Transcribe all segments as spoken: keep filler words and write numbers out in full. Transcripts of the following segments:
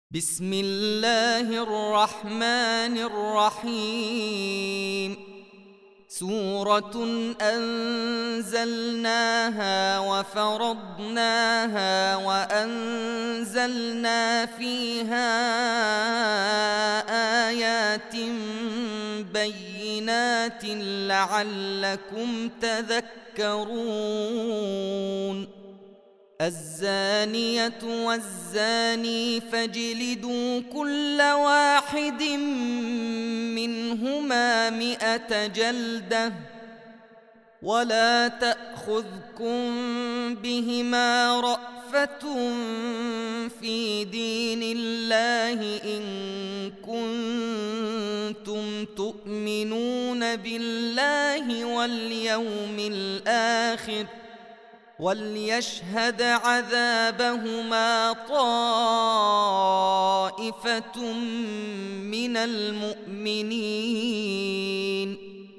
بسم الله الرحمن الرحيم. سورة أنزلناها وفرضناها وأنزلنا فيها آيات بينات لعلكم تذكرون. الزانية والزاني فاجلدوا كل واحد منهما مئة جلدة ولا تأخذكم بهما رأفة في دين الله إن كنتم تؤمنون بالله واليوم الآخر، وليشهد عذابهما طائفة من المؤمنين.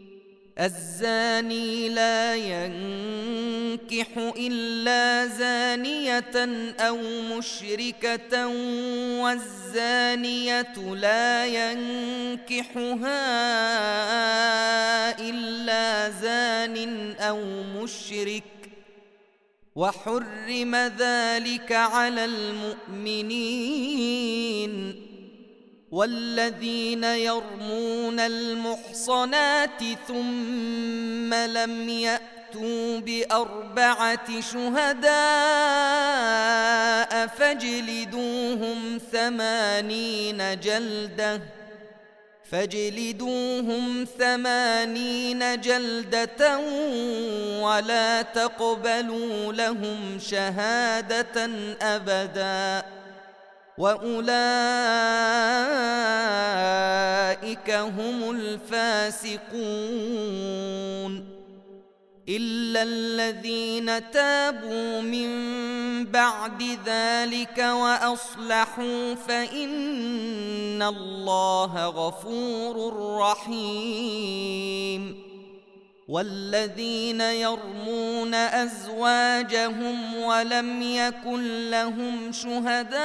الزاني لا ينكح إلا زانية أو مشركة، والزانية لا ينكحها إلا زان أو مشرك، وحرم ذلك على المؤمنين. والذين يرمون المحصنات ثم لم يأتوا بأربعة شهداء فاجلدوهم ثمانين جلدة فاجلدوهم ثمانين جلدة ولا تقبلوا لهم شهادة أبدا، وأولئك هم الفاسقون. إلا الذين تابوا من بعد ذلك وأصلحوا فإن الله غفور رحيم. والذين يرمون أزواجهم ولم يكن لهم شهداء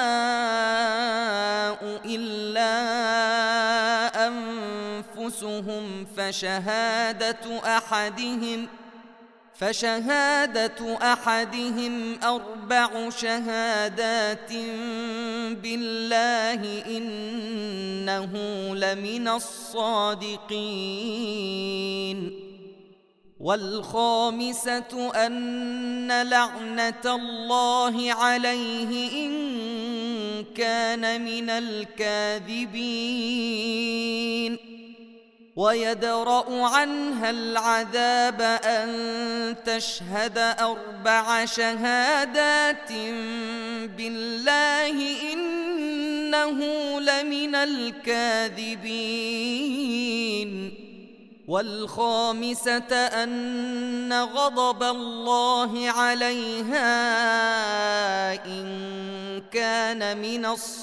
إلا أنفسهم فشهادة أحدهم فشهادة أحدهم أربع شهادات بالله إنه لمن الصادقين. والخامسة أن لعنة الله عليه إن كان من الكاذبين، ويدرأ عنها العذاب أن تشهد أربع شهادات بالله إنه لمن الكاذبين. والخامسة أن غضب الله عليها إن كان من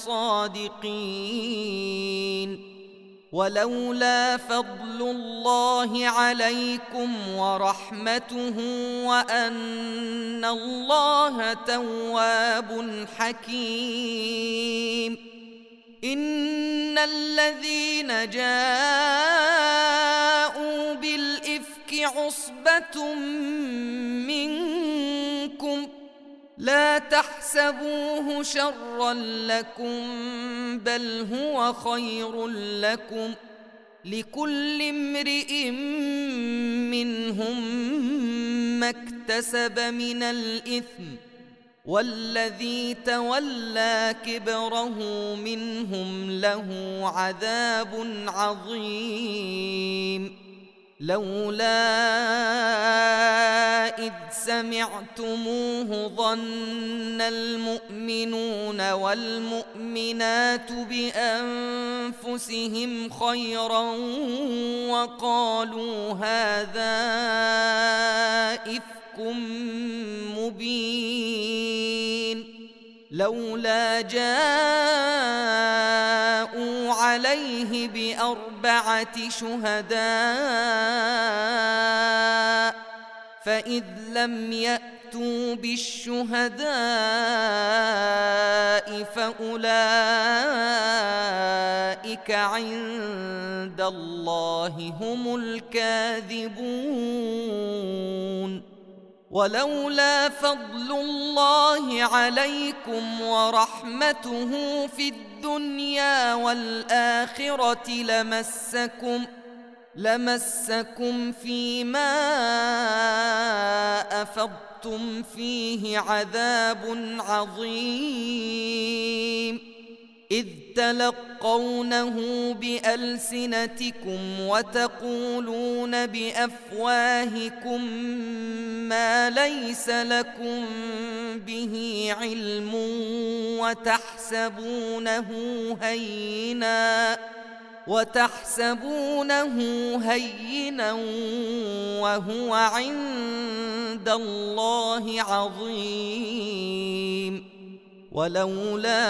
الصادقين. ولولا فضل الله عليكم ورحمته وأن الله تواب حكيم. إن الذين جاءوا بالإفك عصبة منكم لا تحسبوه شرا لكم بل هو خير لكم، لكل امرئ منهم ما اكتسب من الإثم، والذي تولى كبره منهم له عذاب عظيم. لولا إذ سمعتموه ظن المؤمنون والمؤمنات بأنفسهم خيرا وقالوا هذا إفك مبين. لولا جاءوا عليه بأربعة شهداء فإذ لم يأتوا بالشهداء فأولئك عند الله هم الكاذبون. ولولا فضل الله عليكم ورحمته في الدنيا والآخرة لمسكم لمسكم فيما أفضتم فيه عذاب عظيم، إذ تلقونه بألسنتكم وتقولون بأفواهكم ما ليس لكم به علم وتحسبونه هينا وتحسبونه هينا وهو عند الله عظيم. ولولا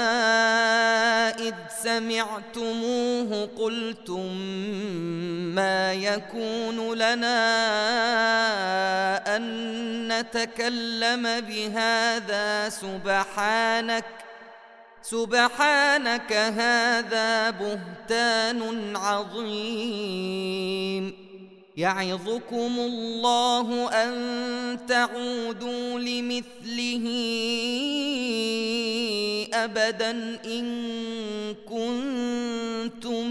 إذ سمعتموه قلتم ما يكون لنا أن نتكلم بهذا سبحانك سبحانك هذا بهتان عظيم. يعظكم الله أن تعودوا لمثله أبدا إن كنتم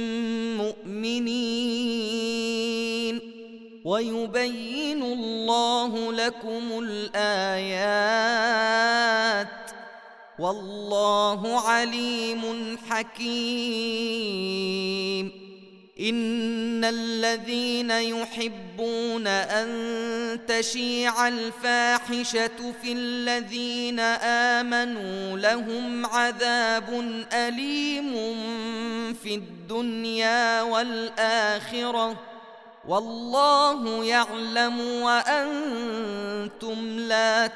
مؤمنين، ويبين الله لكم الآيات والله عليم حكيم. إن الذين يحبون أن تشيع الفاحشة في الذين آمنوا لهم عذاب أليم في الدنيا والآخرة والله يعلم وأنتم لا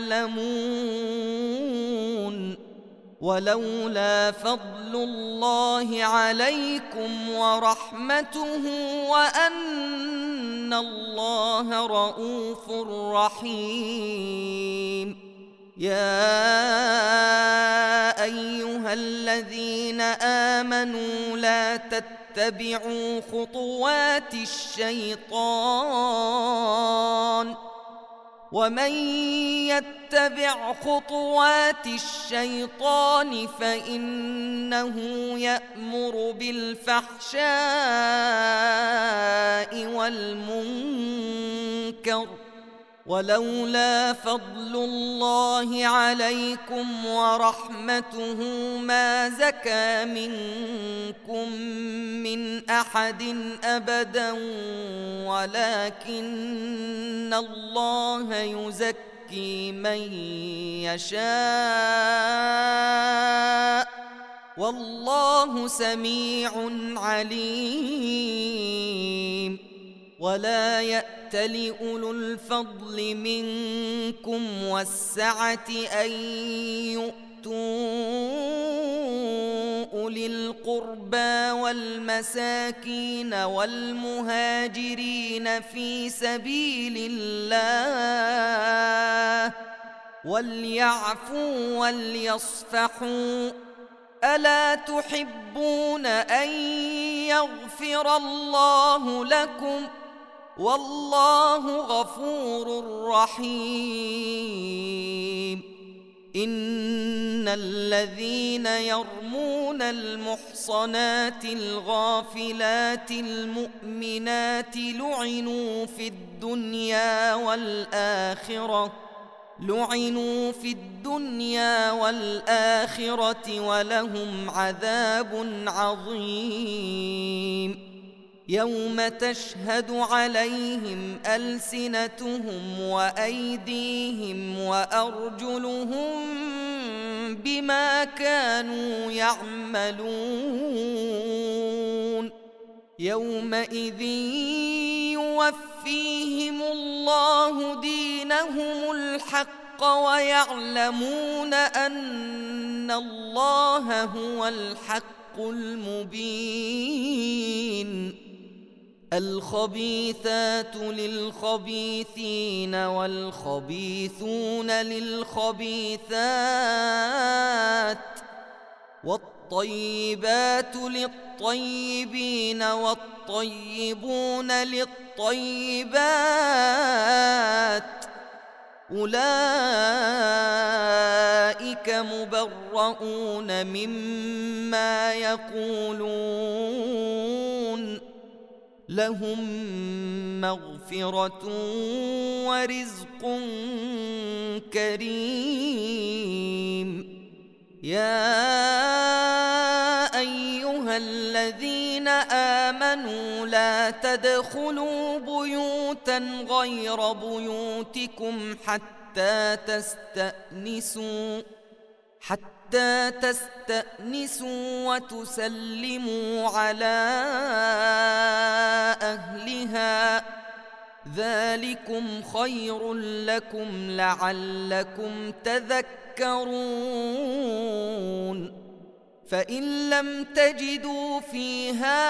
تعلمون. ولولا فضل الله عليكم ورحمته وأن الله رؤوف رحيم. يا أيها الذين آمنوا لا تتبعوا خطوات الشيطان، ومن يتبع خطوات الشيطان فإنه يأمر بالفحشاء والمنكر. ولولا فضل الله عليكم ورحمته ما زكى منكم من أحد أبدا ولكن الله يزكي من يشاء والله سميع عليم. ولا يأتل أولو الفضل منكم والسعة أن يؤتوا أولي القربى والمساكين والمهاجرين في سبيل الله وليعفوا وليصفحوا، ألا تحبون أن يغفر الله لكم والله غفور رحيم. إن الذين يرمون المحصنات الغافلات المؤمنات لعنوا في الدنيا والآخرة لعنوا في الدنيا والآخرة ولهم عذاب عظيم. يوم تشهد عليهم ألسنتهم وأيديهم وأرجلهم بما كانوا يعملون. يومئذ يوفيهم الله دينهم الحق ويعلمون أن الله هو الحق المبين. الخبيثات للخبيثين والخبيثون للخبيثات والطيبات للطيبين والطيبون للطيبات أولئك مبرؤون مما يقولون لهم مغفرة ورزق كريم. يا أيها الذين آمنوا لا تدخلوا بيوتا غير بيوتكم حتى تستأنسوا حتى تستأنسوا وتسلموا على أهلها ذلكم خير لكم لعلكم تذكرون. فإن لم تجدوا فيها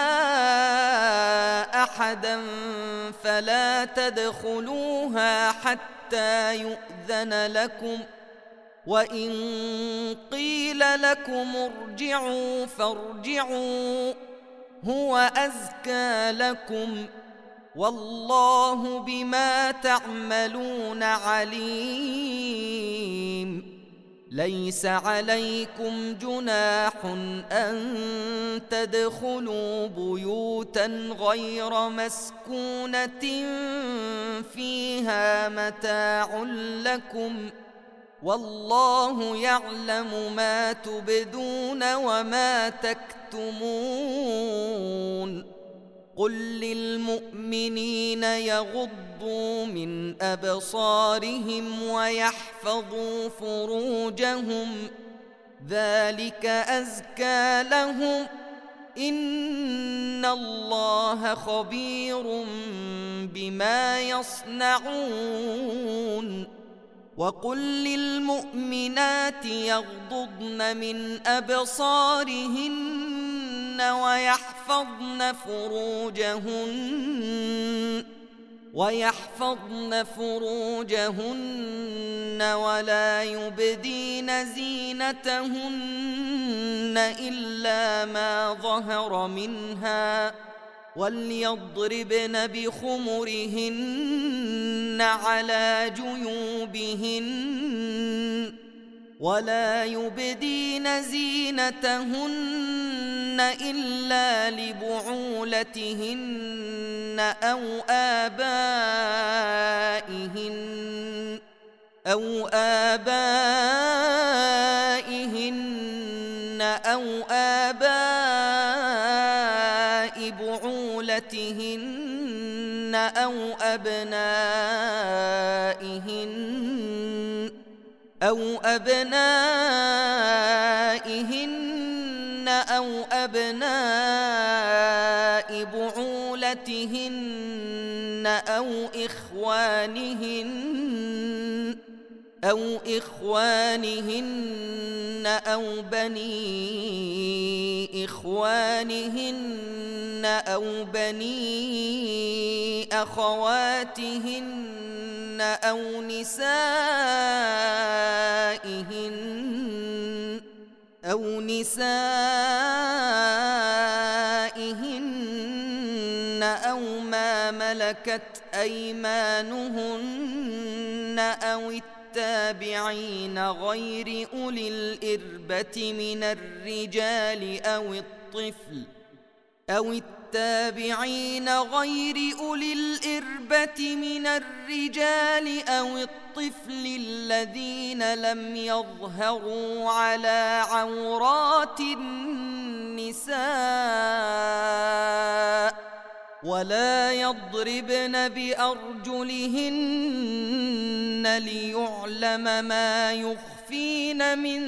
أحدا فلا تدخلوها حتى يؤذن لكم، وإن قيل لكم ارجعوا فارجعوا هو أزكى لكم، والله بما تعملون عليم. ليس عليكم جناح أن تدخلوا بيوتا غير مسكونة فيها متاع لكم، والله يعلم ما تبدون وما تكتمون. قل للمؤمنين يغضوا من أبصارهم ويحفظوا فروجهم ذلك أزكى لهم، إن الله خبير بما يصنعون. وقل للمؤمنات يغضضن من أبصارهن ويحفظن فروجهن ويحفظن فروجهن ولا يبدين زينتهن إلا ما ظهر منها، وليضربن بخمرهن على جيوبهن ولا يبدين زينتهن إلا لبعولتهن أو آبائهن أو آبائهن أو آباء بعولتهن أو أبنائهن أو أبنائهن أو أبناء بعولتهن أو إخوانهن أو إخوانهن أو بني إخوانهن أو بني أخواتهن أو نسائهن أو نسائهن أو ما ملكت أيمانهن أو التابعين غير أولي الإربة من الرجال أو الطفل أو التابعين غير أولي الإربة من الرجال أو الطفل الذين لم يظهروا على عورات النساء، ولا يضربن بأرجلهن ليعلم ما يخفين من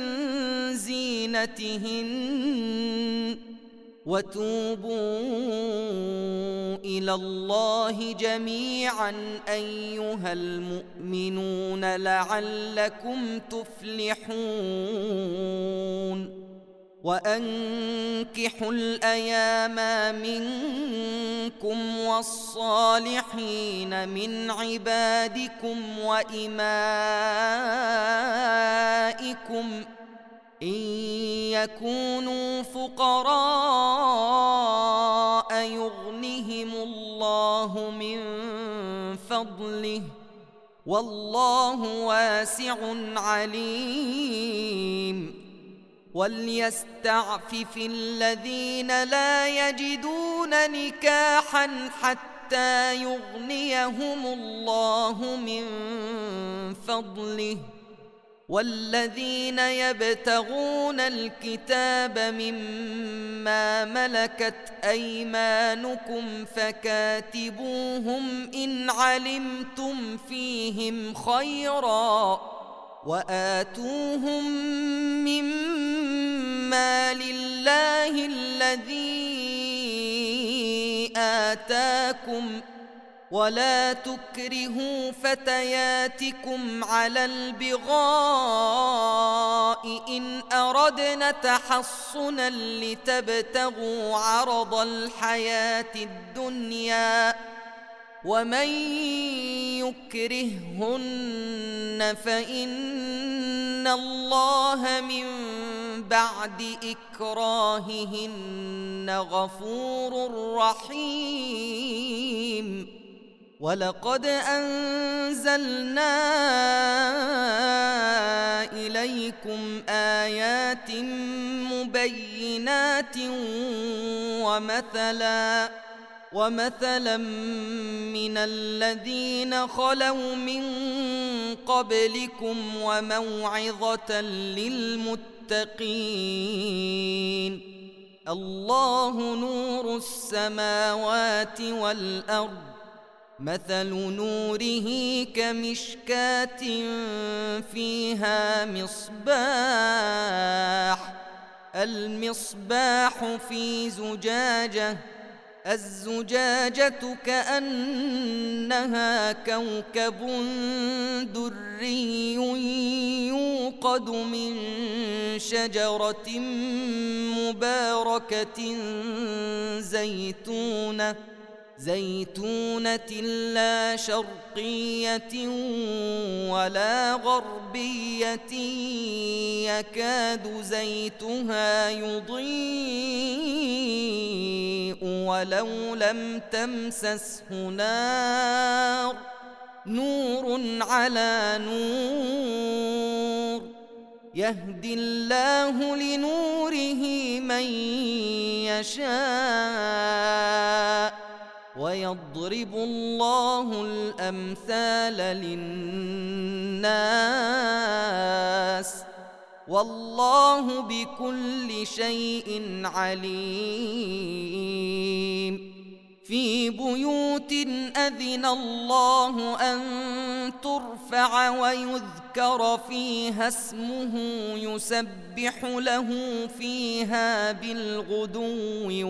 زينتهن. وتوبوا إلى الله جميعا أيها المؤمنون لعلكم تفلحون. وأنكحوا الأيام منكم والصالحين من عبادكم وإمائكم إن يكونوا فقراء يغنهم الله من فضله والله واسع عليم وليستعفف الذين لا يجدون نكاحا حتى يغنيهم الله من فضله والذين يبتغون الكتاب مما ملكت أيمانكم فكاتبوهم إن علمتم فيهم خيرا وآتوهم مما لله الذي آتاكم ولا تكرهوا فتياتكم على البغاء إن أردنا تحصنا لتبتغوا عرض الحياة الدنيا ومن يكرههن فإن الله من بعد إكراههن غفور رحيم ولقد أنزلنا إليكم آيات مبينات ومثلا ومثلا من الذين خلوا من قبلكم وموعظة للمتقين الله نور السماوات والأرض مثل نوره كمشكاة فيها مصباح المصباح في زجاجة الزجاجة كأنها كوكب دري يوقد من شجرة مباركة زيتونة زيتونة لا شرقية ولا غربية يكاد زيتها يضيء ولو لم تمسسه نار نور على نور يهدي الله لنوره من يشاء ويضرب الله الأمثال للناس والله بكل شيء عليم في بيوت أذن الله أن ترفع ويذكر فيها اسمه يسبح له فيها بالغدو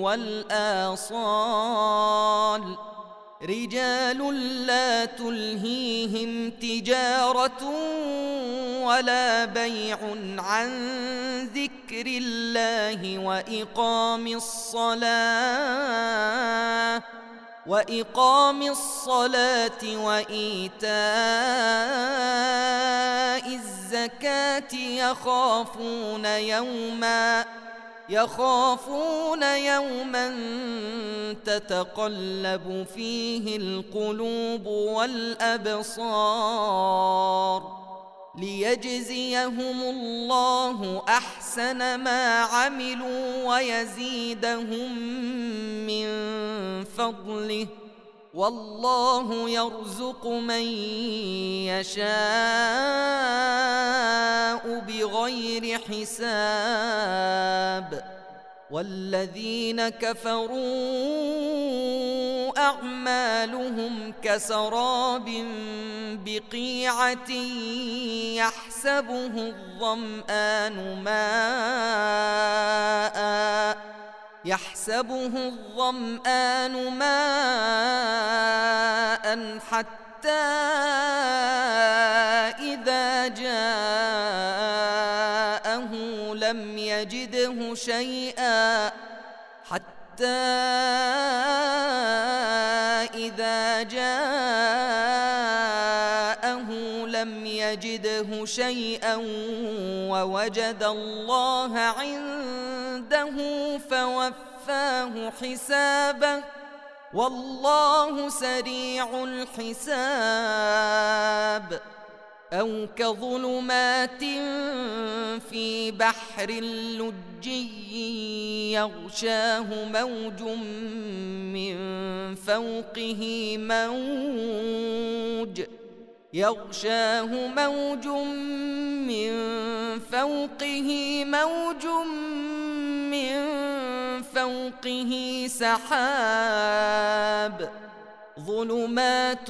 والآصال رجال لا تلهيهم تجارة ولا بيع عن ذكر الله وإقام الصلاة وإقام الصلاة وإيتاء الزكاة يخافون يوما يخافون يوما تتقلب فيه القلوب والأبصار ليجزيهم الله أحسن ما عملوا ويزيدهم من فضله والله يرزق من يشاء بغير حساب والذين كفروا أعمالهم كسراب بقيعة يحسبه الظمآن ماءً يحسبه الظمآن ماءً حتى إذا جاءه لم يجده شيئا حتى إذا جاءه لم يجده شيئا ووجد الله عنده فوفاه حسابه والله سريع الحساب. أو كظلمات في بحر لجي يغشاه موج من فوقه موج يغشاه موج من فوقه موج من فوقه سحاب ظلمات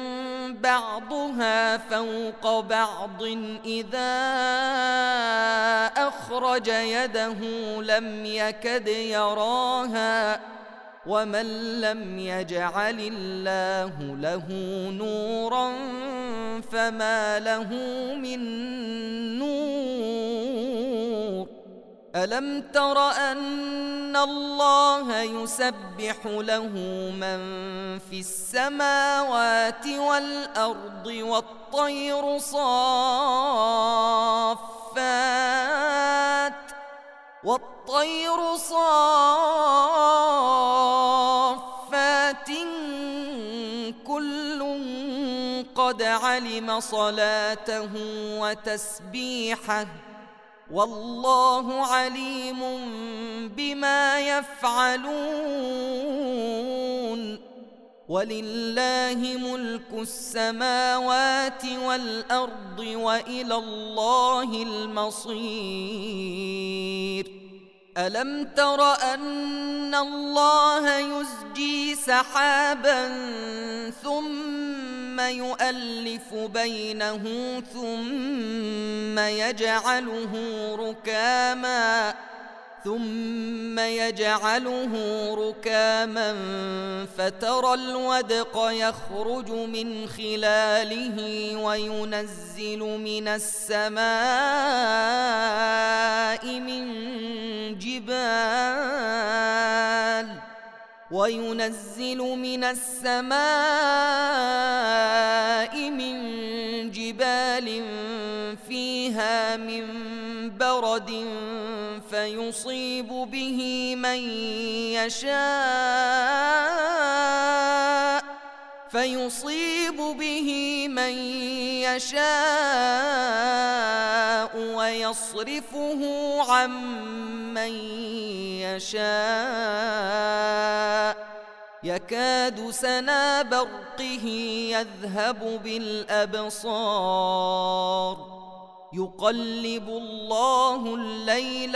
بعضها فوق بعض إذا أخرج يده لم يكد يراها ومن لم يجعل الله له نورا فما له من نور. ألم تر أن الله يسبح له من في السماوات والأرض والطير صافات والطير صافات كل قد علم صلاته وتسبيحه والله عليم بما يفعلون. ولله ملك السماوات والأرض وإلى الله المصير. ألم تر أن الله يزجي سحابا ثم يؤلف بينه ثم يجعله ركاما ثم يجعله ركاما فترى الودق يخرج من خلاله وينزل من السماء من جبال وينزل من السماء من جبال فيها من برد فيصيب به من يشاء فيصيب به من يشاء ويصرفه عن من يشاء يكاد سنا برقه يذهب بالأبصار يقلب الله الليل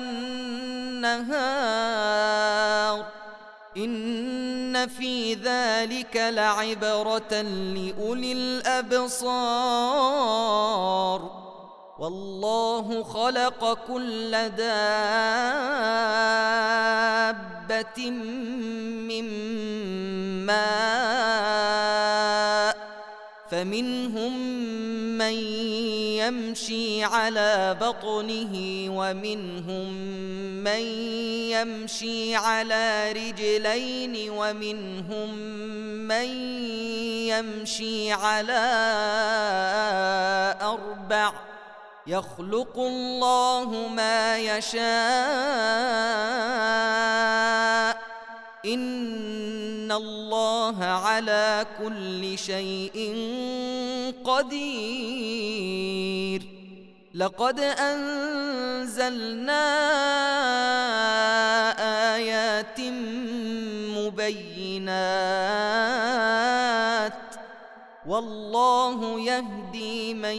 والنهار إن في ذلك لعبرة لأولي الأبصار. والله خلق كل دابة من ماء فمنهم من يمشي على بطنه ومنهم من يمشي على رجلين ومنهم من يمشي على أربع يخلق الله ما يشاء إن الله على كل شيء قدير. لقد أنزلنا آيات مبينات والله يهدي من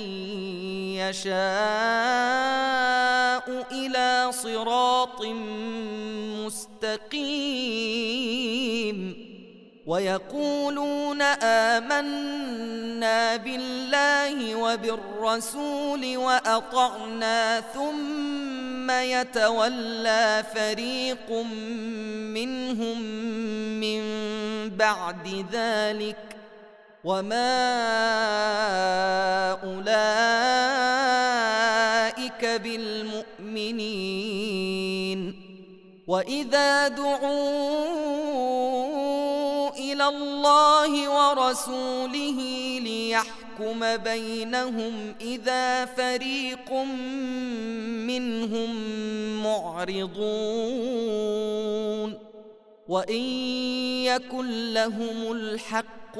يشاء إلى صراط مستقيم. ويقولون آمنا بالله وبالرسول وأطعنا ثم يتولى فريق منهم من بعد ذلك وما أولئك بالمؤمنين. وإذا دعوا إلى الله ورسوله ليحكم ليحكم بينهم إذا فريق منهم معرضون وإن يكن لهم الحق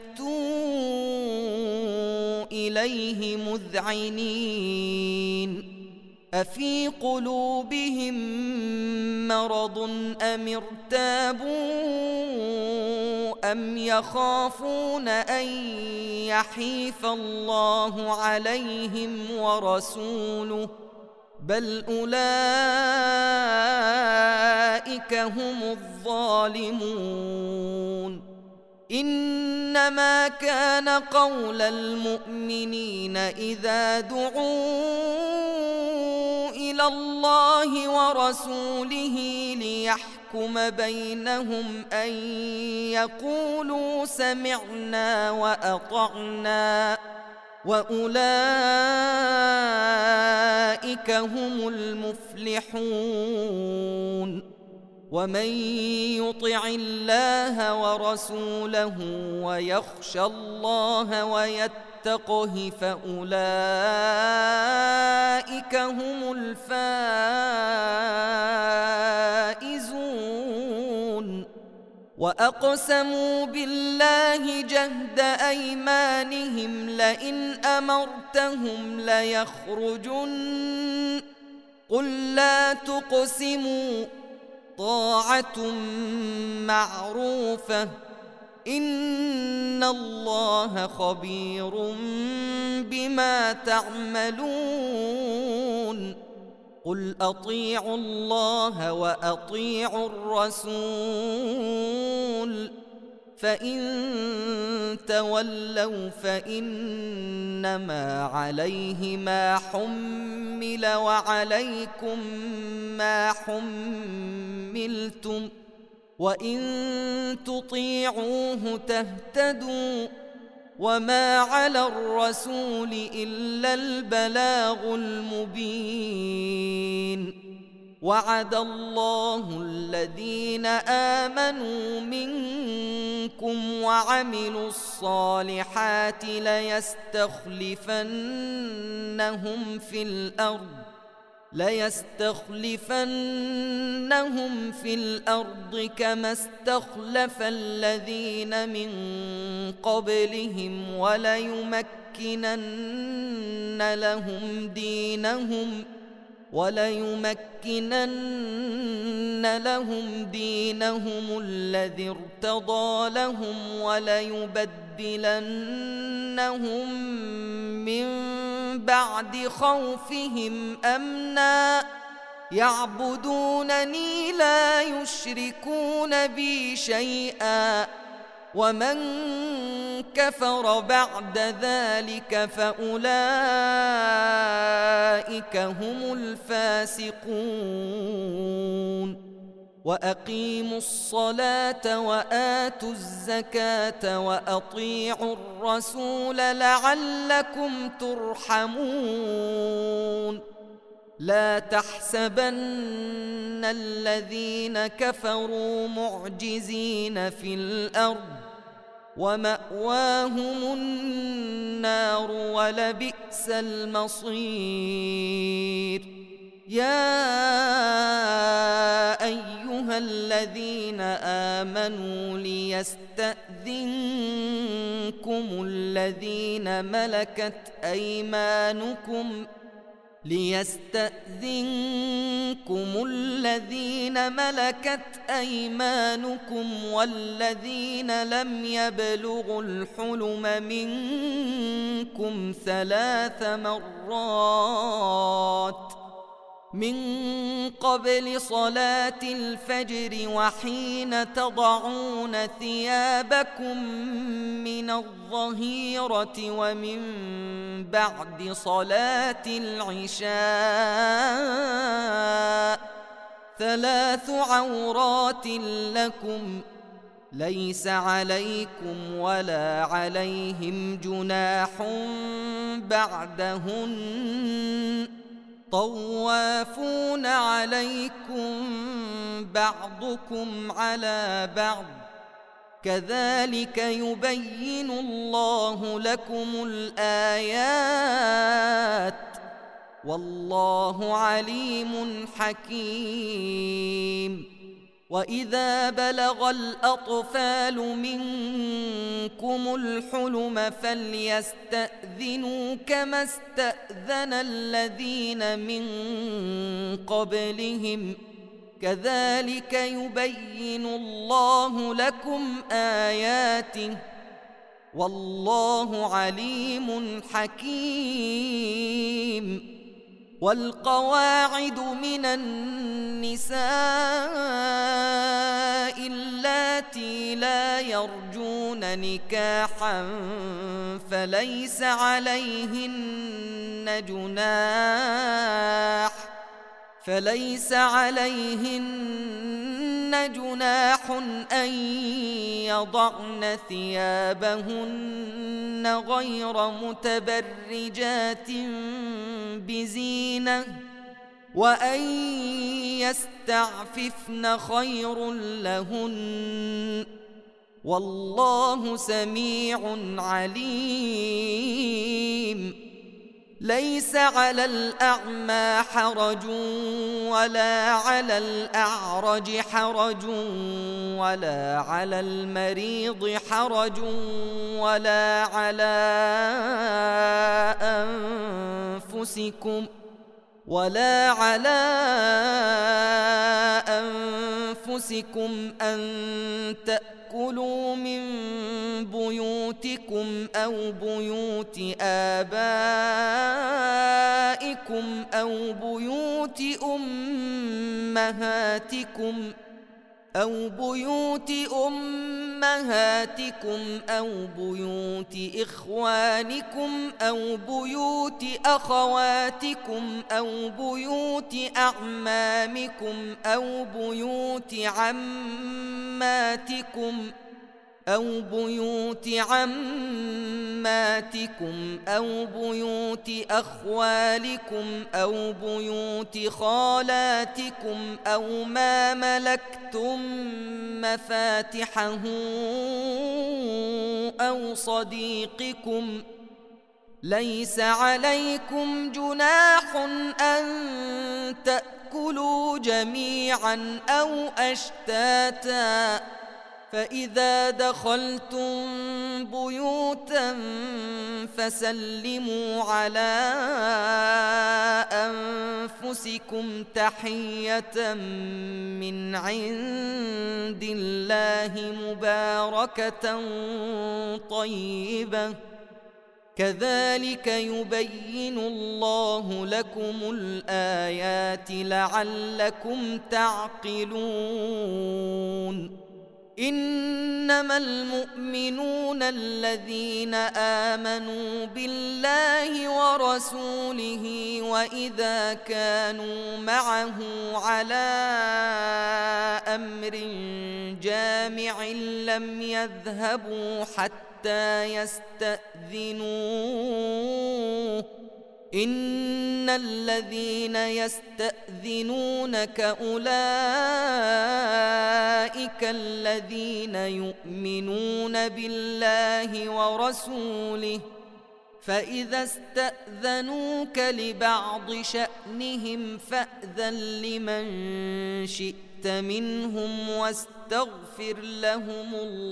يأتوا إليه مذعنين أفي قلوبهم مرض أم ارتابوا أم يخافون أن يحيف الله عليهم ورسوله بل أولئك هم الظالمون إنما كان قول المؤمنين إذا دعوا إلى الله ورسوله ليحكم بينهم أن يقولوا سمعنا وأطعنا وأولئك هم المفلحون ومن يطع الله ورسوله ويخشى الله ويتقه فأولئك هم الفائزون وأقسموا بالله جهد أيمانهم لئن أمرتهم ليخرجن قل لا تقسموا طاعة معروفة إن الله خبير بما تعملون قل أطيعوا الله وأطيعوا الرسول فإن تولوا فإنما عليه ما حمل وعليكم ما حملتم وإن تطيعوه تهتدوا وما على الرسول إلا البلاغ المبين وعد الله الذين آمنوا منكم وعملوا الصالحات ليستخلفنهم في الأرض ليستخلفنهم في الأرض كما استخلف الذين من قبلهم وليمكنن لهم دينهم وليمكنن لهم دينهم الذي ارتضى لهم وليبدلنهم من بعد خوفهم أمنا يعبدونني لا يشركون بي شيئا ومن كفر بعد ذلك فأولئك هم الفاسقون وأقيموا الصلاة وآتوا الزكاة وأطيعوا الرسول لعلكم ترحمون لا تحسبن الذين كفروا معجزين في الأرض ومأواهم النار ولبئس المصير يا أيها الذين آمنوا ليستأذنكم الذين ملكت أيمانكم ليستأذنكم الذين ملكت أيمانكم والذين لم يبلغوا الحلم منكم ثلاث مرات من قبل صلاة الفجر وحين تضعون ثيابكم من الظهيرة ومن بعد صلاة العشاء ثلاث عورات لكم ليس عليكم ولا عليهم جناح بعدهن طوافون عليكم بعضكم على بعض كذلك يبين الله لكم الآيات والله عليم حكيم. وإذا بلغ الأطفال منكم الحلم فليستأذنوا كما استأذن الذين من قبلهم كذلك يبين الله لكم آياته والله عليم حكيم. والقواعد من النساء اللاتي لا يرجون نكاحا فليس عليهن جناح فليس عليهن جناح أن يضعن ثيابهن غير متبرجات بزينة وأن يستعففن خير لهن والله سميع عليم. ليس على الأعمى حرج ولا على الأعرج حرج ولا على المريض حرج ولا على أنفسكم ولا على أنفسكم أن تأكلوا من بيوتكم أو بيوت آبائكم أو بيوت أمهاتكم أو بيوت أمهاتكم أو بيوت إخوانكم أو بيوت أخواتكم أو بيوت أعمامكم أو بيوت عماتكم أو بيوت عماتكم أو بيوت أخوالكم أو بيوت خالاتكم أو ما ملكتم مفاتحه أو صديقكم. ليس عليكم جناح أن تأكلوا جميعا أو أشتاتا فإذا دخلتم بيوتا فسلموا على أنفسكم تحية من عند الله مباركة طيبة كذلك يبين الله لكم الآيات لعلكم تعقلون. إنما المؤمنون الذين آمنوا بالله ورسوله وإذا كانوا معه على أمر جامع لم يذهبوا حتى يستأذنوه إن الذين يستأذنونك أولئك الذين يؤمنون بالله ورسوله فإذا استأذنوك لبعض شأنهم فأذن لمن شئت منهم واستغفر لهم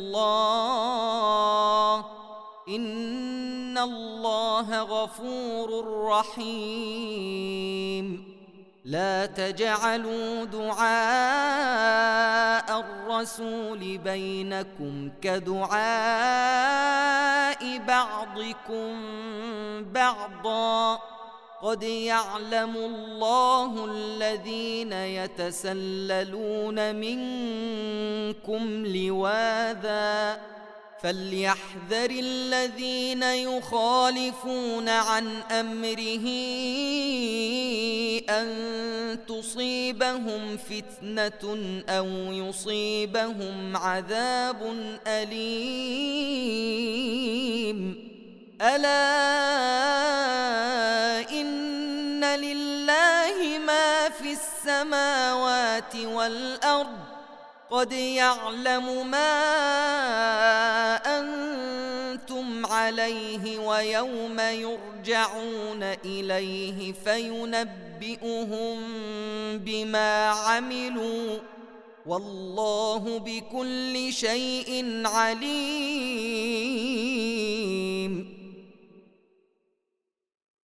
الله إن الله غفور رحيم. لا تجعلوا دعاء الرسول بينكم كدعاء بعضكم بعضا قد يعلم الله الذين يتسللون منكم لواذا فليحذر الذين يخالفون عن أمره أن تصيبهم فتنة أو يصيبهم عذاب أليم. ألا إن لله ما في السماوات والأرض قد يعلم ما أنتم عليه ويوم يرجعون إليه فينبئهم بما عملوا والله بكل شيء عليم.